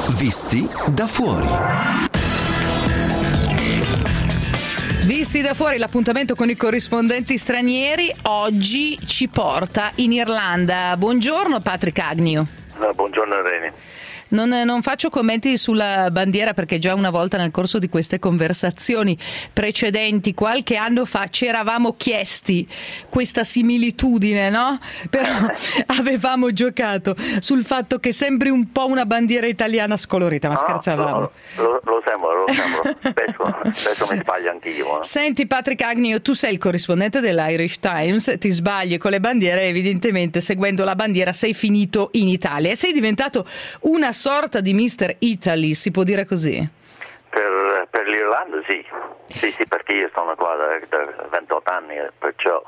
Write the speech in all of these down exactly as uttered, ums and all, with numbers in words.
Visti da fuori. Visti da fuori, l'appuntamento con i corrispondenti stranieri oggi ci porta in Irlanda. Buongiorno Patrick Agnew. No, buongiorno Reni. Non, non faccio commenti sulla bandiera perché già una volta nel corso di queste conversazioni precedenti, qualche anno fa, ci eravamo chiesti questa similitudine, no? Però avevamo giocato sul fatto che sembri un po' una bandiera italiana scolorita, ma no, scherzavamo. Lo, lo, lo sembra, lo sembra. Spesso, spesso mi sbaglio anch'io. No? Senti Patrick Agnew, tu sei il corrispondente dell'Irish Times, ti sbagli con le bandiere, evidentemente seguendo la bandiera sei finito in Italia e sei diventato una sorta di mister Italy, si può dire così? Per, per l'Irlanda sì, sì, sì, perché io sono qua da, da ventotto anni, perciò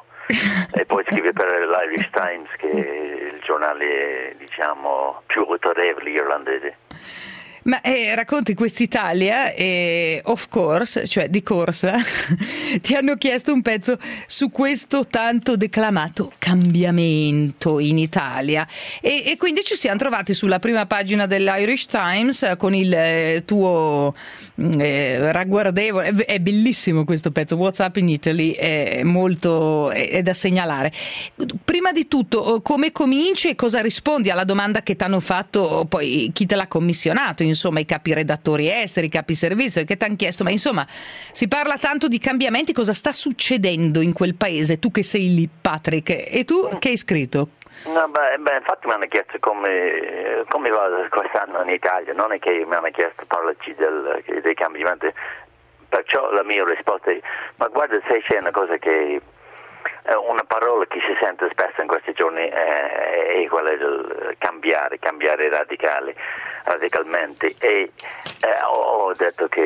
e poi scrive per l'Irish Times, che è il giornale, diciamo, più autorevole irlandese. Ma eh, racconti quest'Italia e of course, cioè di corsa, ti hanno chiesto un pezzo su questo tanto declamato cambiamento in Italia e, e quindi ci siamo trovati sulla prima pagina dell'Irish Times con il eh, tuo eh, ragguardevole, è, è bellissimo questo pezzo, What's Up in Italy, è molto è, è da segnalare. Prima di tutto, come cominci e cosa rispondi alla domanda che ti hanno fatto poi chi te l'ha commissionato? Insomma, i capi redattori esteri, i capi servizio che ti hanno chiesto, ma insomma si parla tanto di cambiamenti, cosa sta succedendo in quel paese? Tu che sei lì, Patrick, e tu che hai scritto? No, beh, beh, infatti mi hanno chiesto come, come va quest'anno in Italia, non è che mi hanno chiesto parlaci del, dei cambiamenti, perciò la mia risposta è, ma guarda, se c'è una cosa che una parola che si sente spesso in questi giorni è, è quella del cambiare, cambiare radicali, radicalmente e eh, ho detto che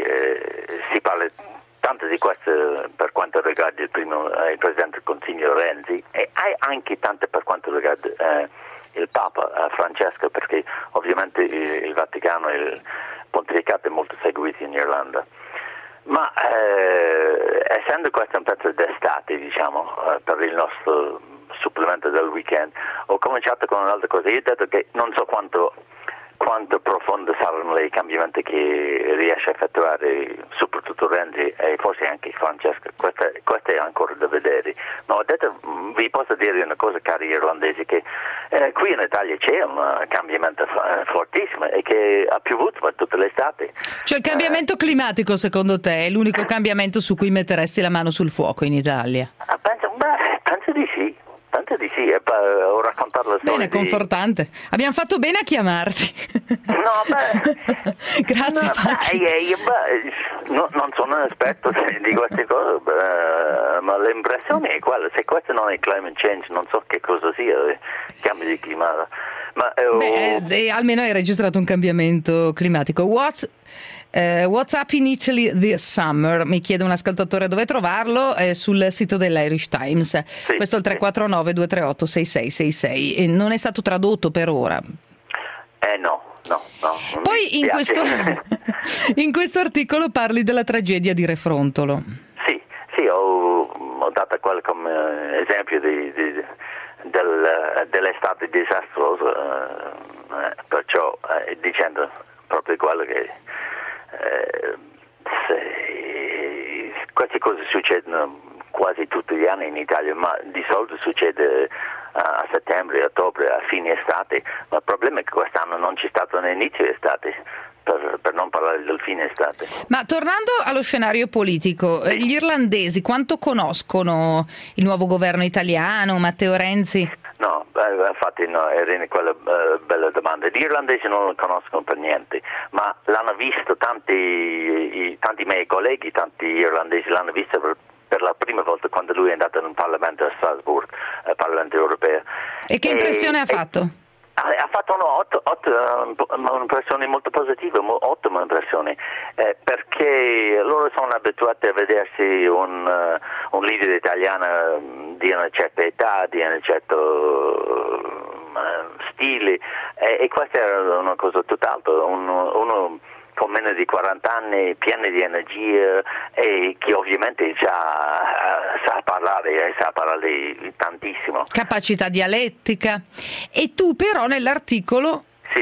eh, si parla tanto di questo per quanto riguarda il primo eh, il Presidente del Consiglio Renzi e anche tanto per quanto riguarda eh, il Papa eh, Francesco, perché ovviamente il, il Vaticano e il Pontificato è molto seguito in Irlanda. Ma eh, essendo questo un pezzo d'estate, diciamo, eh, per il nostro supplemento del weekend, ho cominciato con un'altra cosa. Io ho detto che non so quanto, quanto profondi saranno i cambiamenti che riesce a effettuare soprattutto Renzi e forse anche Francesco, questo, questo è ancora da vedere. Ma ho detto, vi posso dire una cosa, cari irlandesi, che eh, qui in Italia c'è un cambiamento f- fortissimo e che ha piovuto per tutta l'estate. Cioè il cambiamento eh, climatico secondo te è l'unico cambiamento su cui metteresti la mano sul fuoco in Italia? Penso, beh, penso di sì. Penso di sì, e poi ho raccontato la storia. Bene, confortante. Di... Abbiamo fatto bene a chiamarti. No, beh... Grazie, no, Patrick. Beh, io, beh, no, non sono un esperto di queste cose, beh, ma l'impressione è quella. Se questo non è climate change, non so che cosa sia, cambio di clima. Ma, eh, beh, eh, almeno hai registrato un cambiamento climatico. What's... Uh, What's Up in Italy this summer? Mi chiede un ascoltatore dove trovarlo, eh, sul sito dell'Irish Times. Sì, questo è il tre quattro nove due tre otto sei sei sei sei e non è stato tradotto per ora. Eh no, no, no. Poi in questo, in questo articolo parli della tragedia di Refrontolo. Sì, sì, ho, ho dato quello come esempio di, di, del, dell'estate disastrosa, eh, perciò eh, dicendo proprio quello che Eh, se, queste cose succedono quasi tutti gli anni in Italia, ma di solito succede a settembre, a ottobre, a fine estate, ma il problema è che quest'anno non c'è stato un inizio estate, per, per non parlare del fine estate. Ma tornando allo scenario politico, sì. Gli irlandesi quanto conoscono il nuovo governo italiano, Matteo Renzi? No, eh, infatti no, era quella uh, bella domanda. Gli irlandesi non lo conoscono per niente, ma l'hanno visto tanti, i, tanti miei colleghi, tanti irlandesi l'hanno visto per, per la prima volta quando lui è andato in Parlamento a Strasburgo, al Parlamento europeo. E che impressione e, ha fatto? E, ha fatto un'impressione molto positiva, ottima impressione, eh, perché loro sono abituati a vedersi un, uh, un leader italiano di una certa età, di un certo uh, stile, eh, e questa era una cosa tutt'altro, un, uno con meno di quaranta anni, pieno di energia e che ovviamente già uh, sa parlare, sa parlare tantissimo. Capacità dialettica. E tu però nell'articolo sì.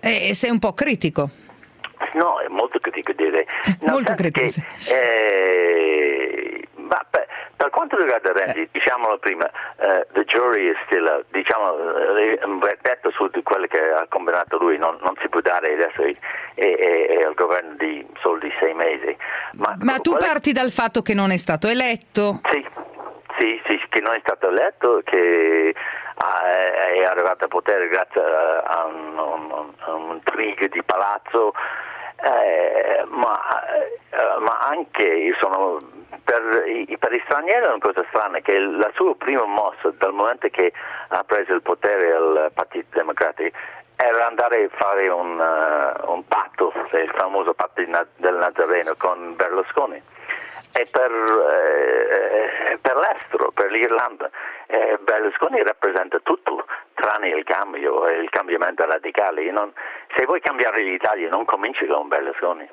E sei un po' critico. No, è molto critico direi. Molto critico, sì. Eh, ma per, per quanto riguarda Renzi, eh. diciamolo prima, uh, the jury is still out. Diciamo, uh, un verdetto su quello che ha combinato lui non, non si può dare adesso, è, è, è al governo di solo di sei mesi. Ma, ma tu quella... parti dal fatto che non è stato eletto? Sì, sì, sì, che non è stato eletto, che è arrivato al potere grazie a un, un, un trigo di palazzo, eh, ma, eh, ma anche sono, per, per gli stranieri è una cosa strana che la sua prima mossa dal momento che ha preso il potere al Partito Democratico era andare a fare un, uh, un patto, il famoso patto del Nazareno con Berlusconi. E per, eh, per l'estero, per l'Irlanda, eh, Berlusconi rappresenta tutto tranne il cambio, il cambiamento radicale. Non, se vuoi cambiare l'Italia non cominci con Berlusconi.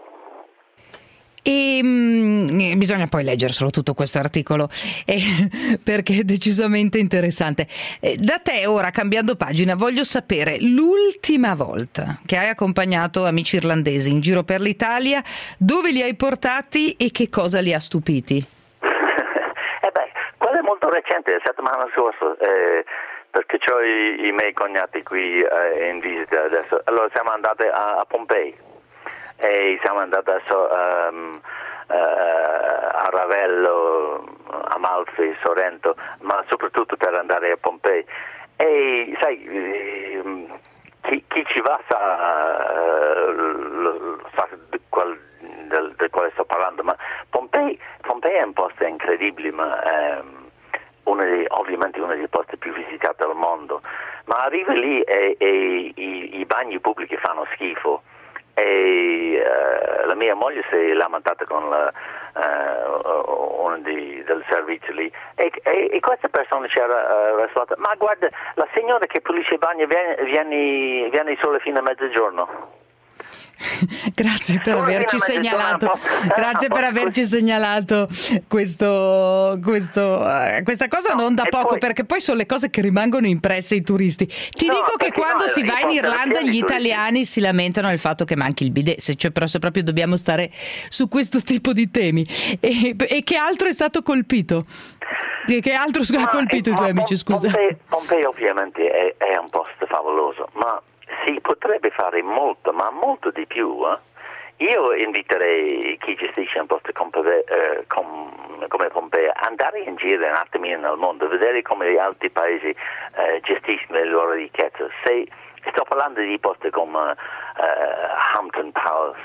E mh, bisogna poi leggere solo tutto questo articolo eh, perché è decisamente interessante. Eh, da te ora, cambiando pagina, voglio sapere l'ultima volta che hai accompagnato amici irlandesi in giro per l'Italia, dove li hai portati e che cosa li ha stupiti? eh beh, quello è molto recente, la settimana scorsa, eh, perché ho i, i miei cognati qui eh, in visita adesso. Allora siamo andati a, a Pompei. E siamo andati adesso um, uh, a Ravello, Amalfi, Sorrento, ma soprattutto per andare a Pompei. E sai, chi, chi ci va sa, uh, sa di, qual, del, del quale sto parlando, ma Pompei, Pompei è un posto incredibile, ma um, uno dei, ovviamente uno dei posti più visitati al mondo, ma arrivi lì e, e i, i bagni pubblici fanno schifo. E uh, la mia moglie si è lamentata con la, uh, uno di, del servizio lì e, e, e questa persona ci ha uh, risposto: ma guarda, la signora che pulisce i bagni viene, viene, viene solo fino a mezzogiorno. Grazie per averci segnalato grazie per averci segnalato questo, questo, uh, questa cosa no, non da poco poi, perché poi sono le cose che rimangono impresse ai turisti. Ti no, dico che quando no, si va in Irlanda gli italiani si lamentano del fatto che manchi il bidet, se cioè, però se proprio dobbiamo stare su questo tipo di temi. E, e che altro è stato colpito? Che altro ha colpito i tuoi amici, scusa? Pompei, Pompei ovviamente è, è un posto favoloso, ma si potrebbe fare molto, ma molto di più. Eh? Io inviterei chi gestisce un posto come, eh, com, come Pompei a andare in giro un attimino nel mondo, vedere come gli altri paesi eh, gestiscono le loro ricchezze. Se, sto parlando di posti come eh, Hampton Palace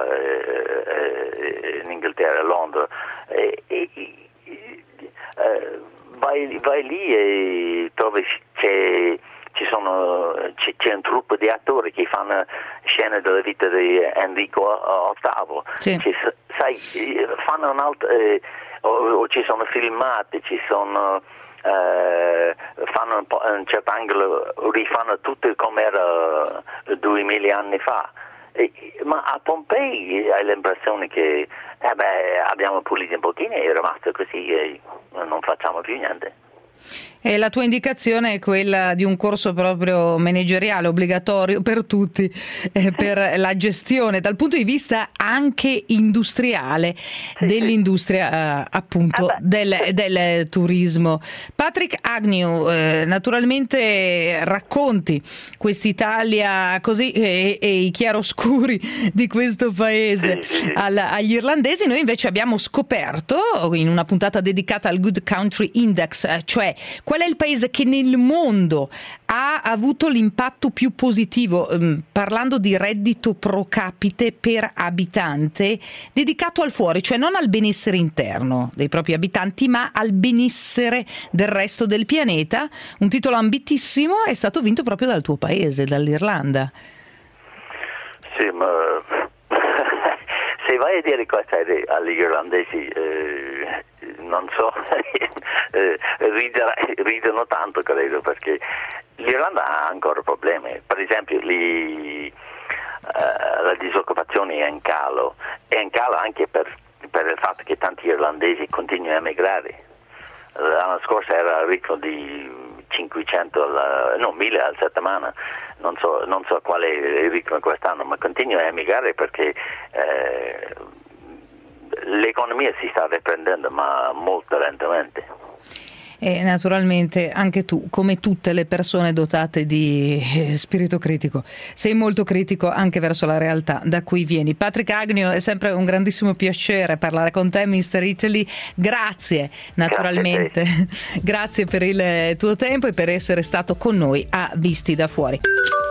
eh, in Inghilterra, Londra. Eh, eh, eh, vai, vai lì e trovi c'è Ci sono, c'è, c'è un gruppo di attori che fanno scene della vita di Enrico ottavo. Sì. Ci, sai, fanno un altro, eh, o, o ci sono filmati, ci sono, eh, fanno un, po', un certo angolo, rifanno tutto come era duemila anni fa. E, ma a Pompei hai l'impressione che eh beh, abbiamo pulito un pochino e è rimasto così e non facciamo più niente. E la tua indicazione è quella di un corso proprio manageriale obbligatorio per tutti, eh, per la gestione dal punto di vista anche industriale sì, dell'industria eh, appunto ah, del, del turismo. Patrick Agnew, eh, naturalmente racconti quest'Italia così e, e i chiaroscuri di questo paese sì, sì. Al, agli irlandesi. Noi invece abbiamo scoperto in una puntata dedicata al Good Country Index, cioè qual è il paese che nel mondo ha avuto l'impatto più positivo, ehm, parlando di reddito pro capite per abitante, dedicato al fuori, cioè non al benessere interno dei propri abitanti, ma al benessere del resto del pianeta. Un titolo ambitissimo, è stato vinto proprio dal tuo paese, dall'Irlanda. Sì, ma se vai a dire questo agli irlandesi, eh, non so, eh, ridono tanto, credo, perché l'Irlanda ha ancora problemi. Per esempio lì, eh, la disoccupazione è in calo, è in calo anche per, per il fatto che tanti irlandesi continuano a emigrare. L'anno scorso era il ritmo di cinquecento, alla, no, mille alla settimana, non so, non so qual è il ritmo quest'anno, ma continua a emigrare perché eh, l'economia si sta riprendendo, ma molto lentamente. E naturalmente anche tu, come tutte le persone dotate di spirito critico, sei molto critico anche verso la realtà da cui vieni. Patrick Agnew, è sempre un grandissimo piacere parlare con te, mister Italy. Grazie naturalmente, grazie, grazie per il tuo tempo e per essere stato con noi a Visti da Fuori.